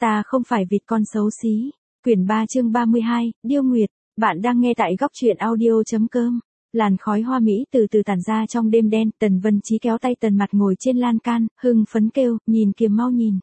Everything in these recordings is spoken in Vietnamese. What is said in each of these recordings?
Ta không phải vịt con xấu xí. Quyển 3 chương 32, Điêu Nguyệt. Bạn đang nghe tại góc truyện audio.com. Làn khói hoa mỹ từ từ tản ra trong đêm đen. Tần Vân Chí kéo tay Tần Mạt ngồi trên lan can, hưng phấn kêu, nhìn kìa mau nhìn.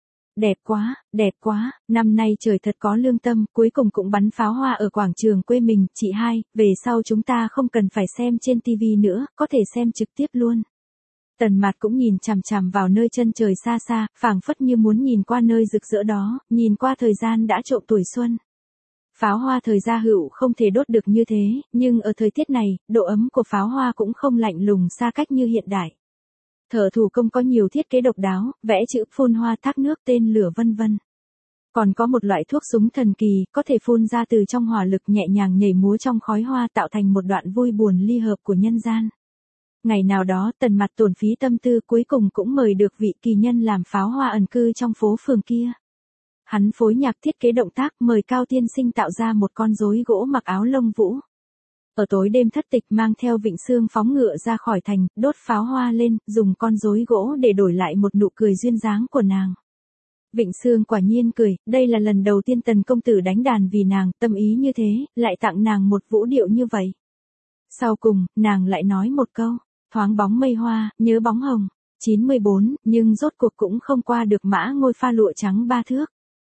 Đẹp quá, năm nay trời thật có lương tâm, cuối cùng cũng bắn pháo hoa ở quảng trường quê mình. Chị hai, về sau chúng ta không cần phải xem trên tivi nữa, có thể xem trực tiếp luôn. Tần Mạt cũng nhìn chằm chằm vào nơi chân trời xa xa, phảng phất như muốn nhìn qua nơi rực rỡ đó, nhìn qua thời gian đã trộm tuổi xuân. Pháo hoa thời gia hữu không thể đốt được như thế, nhưng ở thời tiết này, độ ấm của pháo hoa cũng không lạnh lùng xa cách như hiện đại. Thợ thủ công có nhiều thiết kế độc đáo, vẽ chữ, phun hoa, thác nước, tên lửa vân vân. Còn có một loại thuốc súng thần kỳ, có thể phun ra từ trong hỏa lực nhẹ nhàng nhảy múa trong khói hoa tạo thành một đoạn vui buồn ly hợp của nhân gian. Ngày nào đó Tần Mạt tổn phí tâm tư cuối cùng cũng mời được vị kỳ nhân làm pháo hoa ẩn cư trong phố phường kia. Hắn phối nhạc thiết kế động tác mời Cao tiên sinh tạo ra một con rối gỗ mặc áo lông vũ. Ở tối đêm thất tịch mang theo Vịnh Sương phóng ngựa ra khỏi thành, đốt pháo hoa lên, dùng con rối gỗ để đổi lại một nụ cười duyên dáng của nàng. Vịnh Sương quả nhiên cười, đây là lần đầu tiên Tần công tử đánh đàn vì nàng, tâm ý như thế, lại tặng nàng một vũ điệu như vậy. Sau cùng, nàng lại nói một câu, thoáng bóng mây hoa, nhớ bóng hồng. 94, nhưng rốt cuộc cũng không qua được mã ngôi pha lụa trắng 3 thước.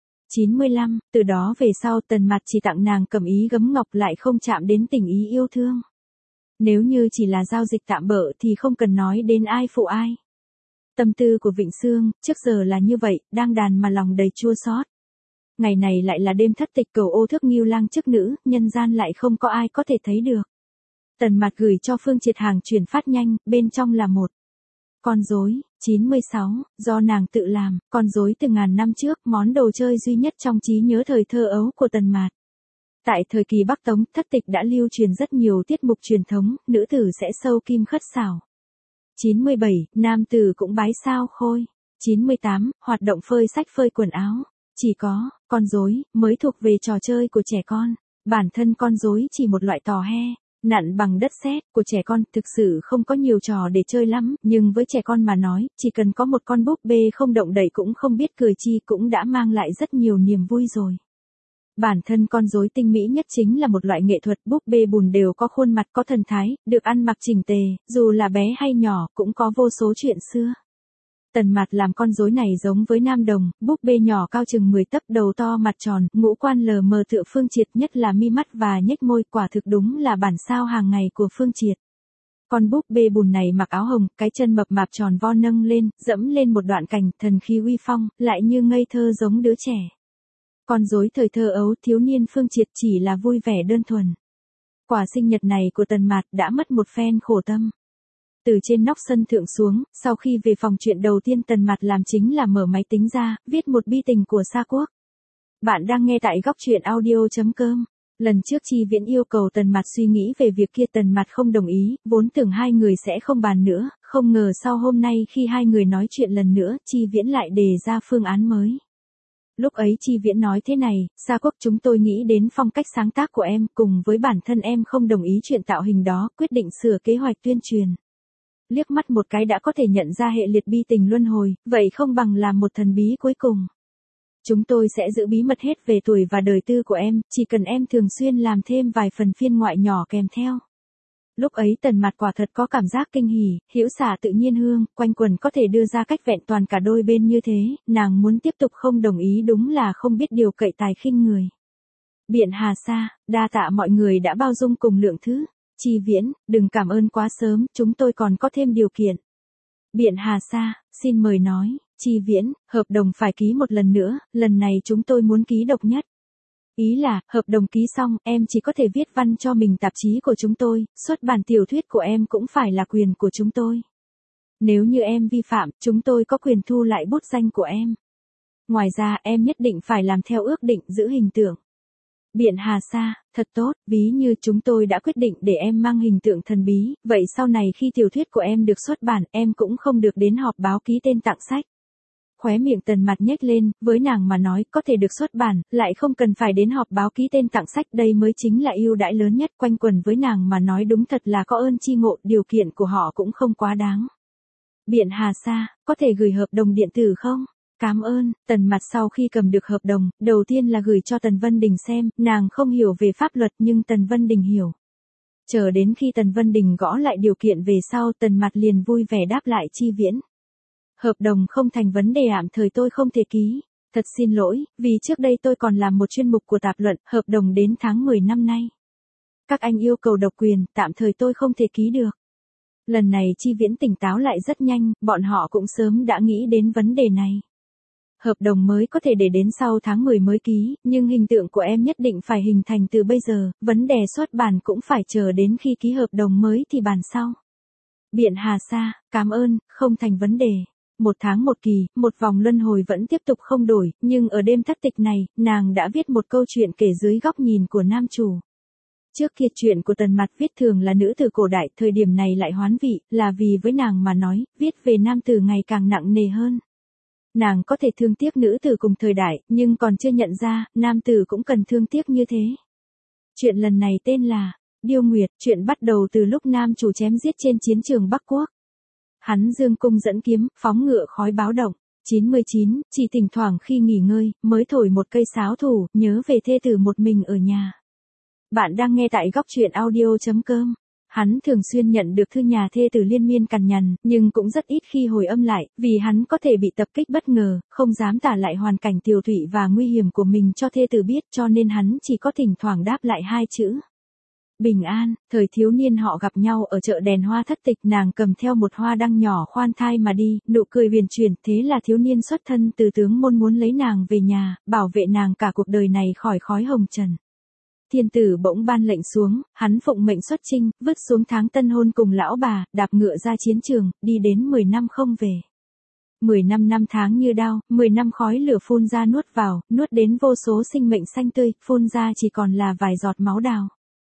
95, từ đó về sau Tần Mạt chỉ tặng nàng cẩm ý gấm ngọc lại không chạm đến tình ý yêu thương. Nếu như chỉ là giao dịch tạm bợ thì không cần nói đến ai phụ ai. Tâm tư của Vịnh Sương, trước giờ là như vậy, đang đàn mà lòng đầy chua xót. Ngày này lại là đêm thất tịch cầu ô thước nghiêu lang chức nữ, nhân gian lại không có ai có thể thấy được. Tần Mạt gửi cho Phương Triệt hàng chuyển phát nhanh, bên trong là một con rối. 96, do nàng tự làm, con rối từ ngàn năm trước, món đồ chơi duy nhất trong trí nhớ thời thơ ấu của Tần Mạt. Tại thời kỳ Bắc Tống, thất tịch đã lưu truyền rất nhiều tiết mục truyền thống, nữ tử sẽ sâu kim khất xảo. 97, nam tử cũng bái sao khôi. 98, hoạt động phơi sách phơi quần áo. Chỉ có, con rối mới thuộc về trò chơi của trẻ con. Bản thân con rối chỉ một loại tò he, nặn bằng đất sét của trẻ con, thực sự không có nhiều trò để chơi lắm, nhưng với trẻ con mà nói, chỉ cần có một con búp bê không động đậy cũng không biết cười chi cũng đã mang lại rất nhiều niềm vui rồi. Bản thân con rối tinh mỹ nhất chính là một loại nghệ thuật, búp bê bùn đều có khuôn mặt có thần thái, được ăn mặc chỉnh tề, dù là bé hay nhỏ, cũng có vô số chuyện xưa. Tần Mạt làm con rối này giống với nam đồng, búp bê nhỏ cao chừng 10 tấc, đầu to mặt tròn, ngũ quan lờ mờ tựa Phương Triệt, nhất là mi mắt và nhếch môi, quả thực đúng là bản sao hàng ngày của Phương Triệt. Con búp bê bùn này mặc áo hồng, cái chân mập mạp tròn vo nâng lên, dẫm lên một đoạn cành, thần khí uy phong, lại như ngây thơ giống đứa trẻ. Con rối thời thơ ấu thiếu niên Phương Triệt chỉ là vui vẻ đơn thuần. Quả sinh nhật này của Tần Mạt đã mất một phen khổ tâm. Từ trên nóc sân thượng xuống, sau khi về phòng chuyện đầu tiên Tần Mạt làm chính là mở máy tính ra, viết một bi tình của Sa Quốc. Bạn đang nghe tại góc truyện audio.com. Lần trước Chi Viễn yêu cầu Tần Mạt suy nghĩ về việc kia, Tần Mạt không đồng ý, vốn tưởng hai người sẽ không bàn nữa, không ngờ sau hôm nay khi hai người nói chuyện lần nữa, Chi Viễn lại đề ra phương án mới. Lúc ấy Chi Viễn nói thế này, Sa Quốc, chúng tôi nghĩ đến phong cách sáng tác của em, cùng với bản thân em không đồng ý chuyện tạo hình đó, quyết định sửa kế hoạch tuyên truyền. Liếc mắt một cái đã có thể nhận ra hệ liệt bi tình luân hồi, vậy không bằng làm một thần bí cuối cùng. Chúng tôi sẽ giữ bí mật hết về tuổi và đời tư của em, chỉ cần em thường xuyên làm thêm vài phần phiên ngoại nhỏ kèm theo. Lúc ấy Tần Mạt quả thật có cảm giác kinh hỉ, hữu xả tự nhiên hương, quanh quần có thể đưa ra cách vẹn toàn cả đôi bên như thế, nàng muốn tiếp tục không đồng ý đúng là không biết điều cậy tài khinh người. Biện Hà Sa, đa tạ mọi người đã bao dung cùng lượng thứ. Chi Viễn, đừng cảm ơn quá sớm, chúng tôi còn có thêm điều kiện. Biện Hà Sa, xin mời nói. Chi Viễn, hợp đồng phải ký một lần nữa, lần này chúng tôi muốn ký độc nhất. Ý là, hợp đồng ký xong, em chỉ có thể viết văn cho mình tạp chí của chúng tôi, xuất bản tiểu thuyết của em cũng phải là quyền của chúng tôi. Nếu như em vi phạm, chúng tôi có quyền thu lại bút danh của em. Ngoài ra, em nhất định phải làm theo ước định giữ hình tượng. Biện Hà Sa, thật tốt, ví như chúng tôi đã quyết định để em mang hình tượng thần bí, vậy sau này khi tiểu thuyết của em được xuất bản, em cũng không được đến họp báo ký tên tặng sách. Khóe miệng Tần Mạt nhếch lên, với nàng mà nói, có thể được xuất bản, lại không cần phải đến họp báo ký tên tặng sách, đây mới chính là ưu đãi lớn nhất, quanh quần với nàng mà nói đúng thật là có ơn chi ngộ, điều kiện của họ cũng không quá đáng. Biện Hà Sa, có thể gửi hợp đồng điện tử không? Cảm ơn. Tần Mặt sau khi cầm được hợp đồng, đầu tiên là gửi cho Tần Vân Đình xem, nàng không hiểu về pháp luật nhưng Tần Vân Đình hiểu. Chờ đến khi Tần Vân Đình gõ lại điều kiện về sau, Tần Mặt liền vui vẻ đáp lại Chi Viễn. Hợp đồng không thành vấn đề, tạm thời tôi không thể ký. Thật xin lỗi, vì trước đây tôi còn làm một chuyên mục của tạp luận, hợp đồng đến tháng 10 năm nay. Các anh yêu cầu độc quyền, tạm thời tôi không thể ký được. Lần này Chi Viễn tỉnh táo lại rất nhanh, bọn họ cũng sớm đã nghĩ đến vấn đề này. Hợp đồng mới có thể để đến sau tháng 10 mới ký, nhưng hình tượng của em nhất định phải hình thành từ bây giờ, vấn đề xuất bản cũng phải chờ đến khi ký hợp đồng mới thì bàn sau. Biện Hà Sa, cảm ơn, không thành vấn đề. Một tháng một kỳ, một vòng luân hồi vẫn tiếp tục không đổi, nhưng ở đêm thất tịch này, nàng đã viết một câu chuyện kể dưới góc nhìn của nam chủ. Trước kia chuyện của Tần Mặt viết thường là nữ tử cổ đại, thời điểm này lại hoán vị, là vì với nàng mà nói, viết về nam tử ngày càng nặng nề hơn. Nàng có thể thương tiếc nữ tử cùng thời đại, nhưng còn chưa nhận ra, nam tử cũng cần thương tiếc như thế. Chuyện lần này tên là Điêu Nguyệt, chuyện bắt đầu từ lúc nam chủ chém giết trên chiến trường Bắc Quốc. Hắn dương cung dẫn kiếm, phóng ngựa khói báo động. 99, chỉ thỉnh thoảng khi nghỉ ngơi, mới thổi một cây sáo thủ, nhớ về thê tử một mình ở nhà. Bạn đang nghe tại góc truyện audio.com. Hắn thường xuyên nhận được thư nhà thê tử liên miên cằn nhằn, nhưng cũng rất ít khi hồi âm lại, vì hắn có thể bị tập kích bất ngờ, không dám tả lại hoàn cảnh tiều tụy và nguy hiểm của mình cho thê tử biết, cho nên hắn chỉ có thỉnh thoảng đáp lại hai chữ. Bình an. Thời thiếu niên họ gặp nhau ở chợ đèn hoa thất tịch, nàng cầm theo một hoa đăng nhỏ khoan thai mà đi, nụ cười huyền chuyển, thế là thiếu niên xuất thân từ tướng môn muốn lấy nàng về nhà, bảo vệ nàng cả cuộc đời này khỏi khói hồng trần. Thiên tử bỗng ban lệnh xuống, hắn phụng mệnh xuất chinh, vứt xuống tháng tân hôn cùng lão bà, đạp ngựa ra chiến trường, đi đến 10 năm không về. 10 năm tháng như đao, 10 năm khói lửa phun ra nuốt vào, nuốt đến vô số sinh mệnh xanh tươi, phun ra chỉ còn là vài giọt máu đào.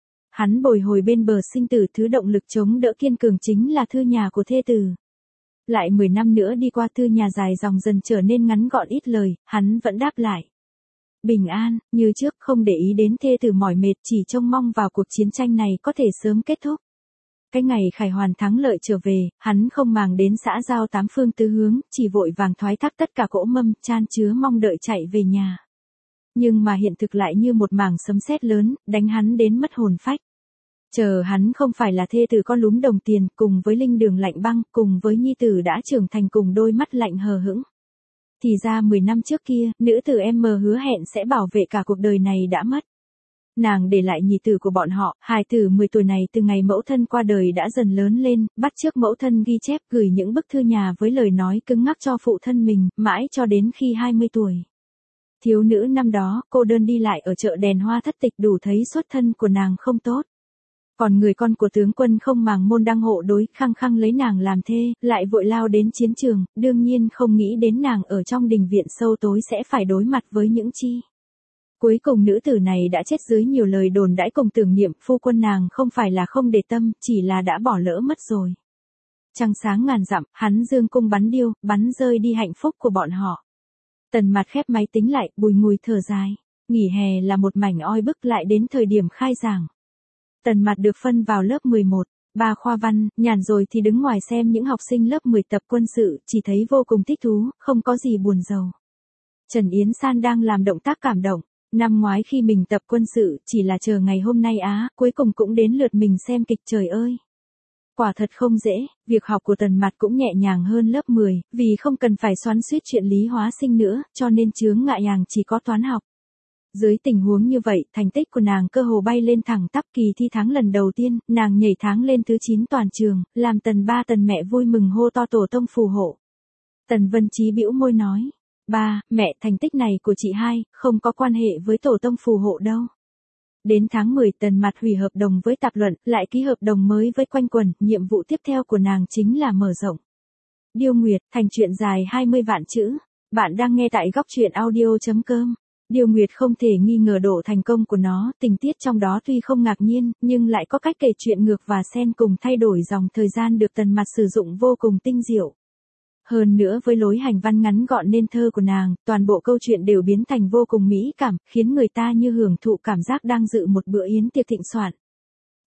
Hắn bồi hồi bên bờ sinh tử, thứ động lực chống đỡ kiên cường chính là thư nhà của thê tử. Lại 10 năm nữa đi qua, thư nhà dài dòng dần trở nên ngắn gọn ít lời, hắn vẫn đáp lại. Bình an, như trước, không để ý đến thê tử mỏi mệt, chỉ trông mong vào cuộc chiến tranh này có thể sớm kết thúc. Cái ngày Khải Hoàn thắng lợi trở về, hắn không màng đến xã giao tám phương tứ hướng, chỉ vội vàng thoái thác tất cả cỗ mâm, chan chứa mong đợi chạy về nhà. Nhưng mà hiện thực lại như một mảng sấm sét lớn, đánh hắn đến mất hồn phách. Chờ hắn không phải là thê tử con lúm đồng tiền, cùng với linh đường lạnh băng, cùng với nhi tử đã trưởng thành cùng đôi mắt lạnh hờ hững. Thì ra 10 năm trước kia, nữ tử em hứa hẹn sẽ bảo vệ cả cuộc đời này đã mất. Nàng để lại nhị tử của bọn họ, hài tử 10 tuổi này từ ngày mẫu thân qua đời đã dần lớn lên, bắt chước mẫu thân ghi chép, gửi những bức thư nhà với lời nói cứng ngắc cho phụ thân mình, mãi cho đến khi 20 tuổi. Thiếu nữ năm đó, cô đơn đi lại ở chợ đèn hoa thất tịch, đủ thấy xuất thân của nàng không tốt. Còn người con của tướng quân không màng môn đăng hộ đối, khăng khăng lấy nàng làm thê, lại vội lao đến chiến trường, đương nhiên không nghĩ đến nàng ở trong đình viện sâu tối sẽ phải đối mặt với những chi. Cuối cùng nữ tử này đã chết dưới nhiều lời đồn đãi cùng tưởng niệm, phu quân nàng không phải là không để tâm, chỉ là đã bỏ lỡ mất rồi. Trăng sáng ngàn dặm, hắn dương cung bắn điêu, bắn rơi đi hạnh phúc của bọn họ. Tần Mặt khép máy tính lại, bùi ngùi thở dài. Nghỉ hè là một mảnh oi bức, lại đến thời điểm khai giảng. Tần Mặt được phân vào lớp 11, 3 khoa văn, nhàn rồi thì đứng ngoài xem những học sinh lớp 10 tập quân sự, chỉ thấy vô cùng thích thú, không có gì buồn rầu. Trần Yến San đang làm động tác cảm động. Năm ngoái khi mình tập quân sự, chỉ là chờ ngày hôm nay cuối cùng cũng đến lượt mình xem kịch, trời ơi. Quả thật không dễ, việc học của Tần Mặt cũng nhẹ nhàng hơn lớp 10, vì không cần phải xoắn xuýt chuyện lý hóa sinh nữa, cho nên chướng ngại nhàng chỉ có toán học. Dưới tình huống như vậy, thành tích của nàng cơ hồ bay lên thẳng tắp, kỳ thi tháng lần đầu tiên, nàng nhảy tháng lên thứ 9 toàn trường, làm Tần ba Tần mẹ vui mừng hô to tổ tông phù hộ. Tần Vân Chí bĩu môi nói, ba, mẹ, thành tích này của chị hai, không có quan hệ với tổ tông phù hộ đâu. Đến tháng 10 Tần Mặt hủy hợp đồng với tạp luận, lại ký hợp đồng mới với Quanh Quần, nhiệm vụ tiếp theo của nàng chính là mở rộng. Điêu Nguyệt, thành truyện dài 20 vạn chữ. Bạn đang nghe tại góc truyện audio.com. Điêu Nguyệt không thể nghi ngờ độ thành công của nó, tình tiết trong đó tuy không ngạc nhiên, nhưng lại có cách kể chuyện ngược và xen cùng thay đổi dòng thời gian được Tần Mặt sử dụng vô cùng tinh diệu. Hơn nữa với lối hành văn ngắn gọn nên thơ của nàng, toàn bộ câu chuyện đều biến thành vô cùng mỹ cảm, khiến người ta như hưởng thụ cảm giác đang dự một bữa yến tiệc thịnh soạn.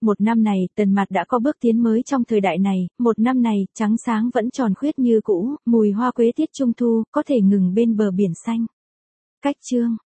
Một năm này, Tần Mạt đã có bước tiến mới trong thời đại này, một năm này, trắng sáng vẫn tròn khuyết như cũ, mùi hoa quế tiết trung thu, có thể ngừng bên bờ biển xanh. Cách chương